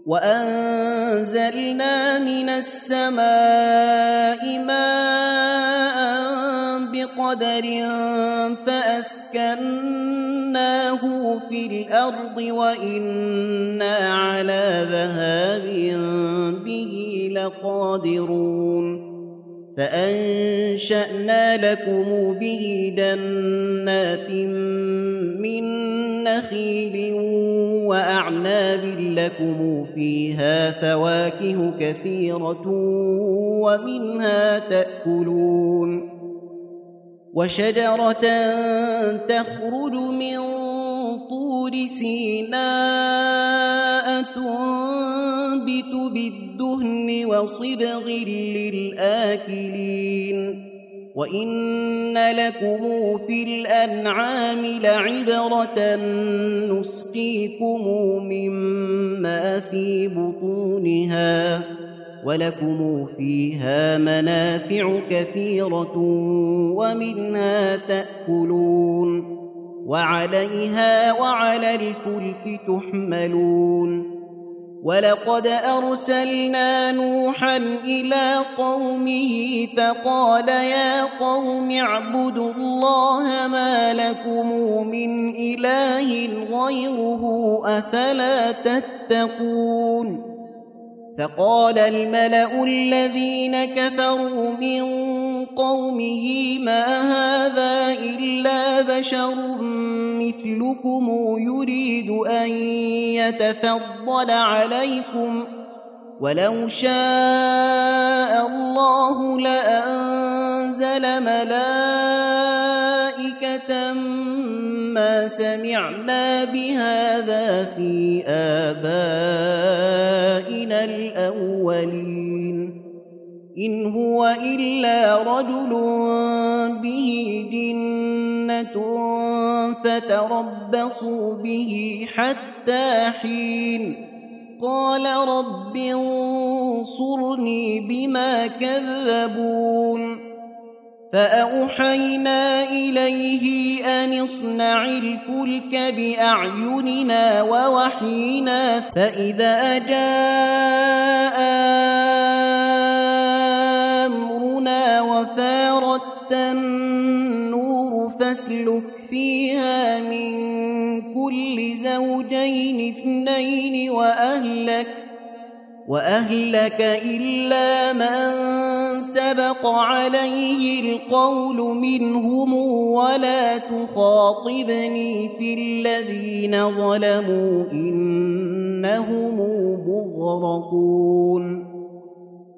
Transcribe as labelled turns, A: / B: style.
A: وأنزلنا من السماء ماء بقدر فأسكناه في الأرض وإنا على ذهاب به لقادرون فأنشأنا لكم به جنات من نخيل وأعناب لكم فيها فواكه كثيرة ومنها تأكلون وشجرة تخرج من طور سيناء تنبت بالدهن وصبغ للآكلين وإن لكم في الأنعام لعبرة نسقيكم مما في بطونها ولكم فيها منافع كثيرة ومنها تأكلون وعليها وعلى الفلك تحملون ولقد أرسلنا نوحا إلى قومه فقال يا قوم اعبدوا الله ما لكم من إله غيره أفلا تتقون فقال الملأ الذين كفروا من قومه ما هذا إلا بشر مثلكم يريد أن يتفضل عليكم ولو شاء الله لأنزل ملائكة ما سمعنا بهذا في آبائنا الأولين إن هو إلا رجل به جنة فتربصوا به حتى حين قال رب انصرني بما كذبون فأوحينا إليه أن اصنع الفلك بأعيننا ووحينا فإذا جاء أمرنا وفارت النور فاسلك فيها من كل زوجين اثنين وأهلك إلا من سبق عليه القول منهم ولا تخاطبني في الذين ظلموا إنهم مغرقون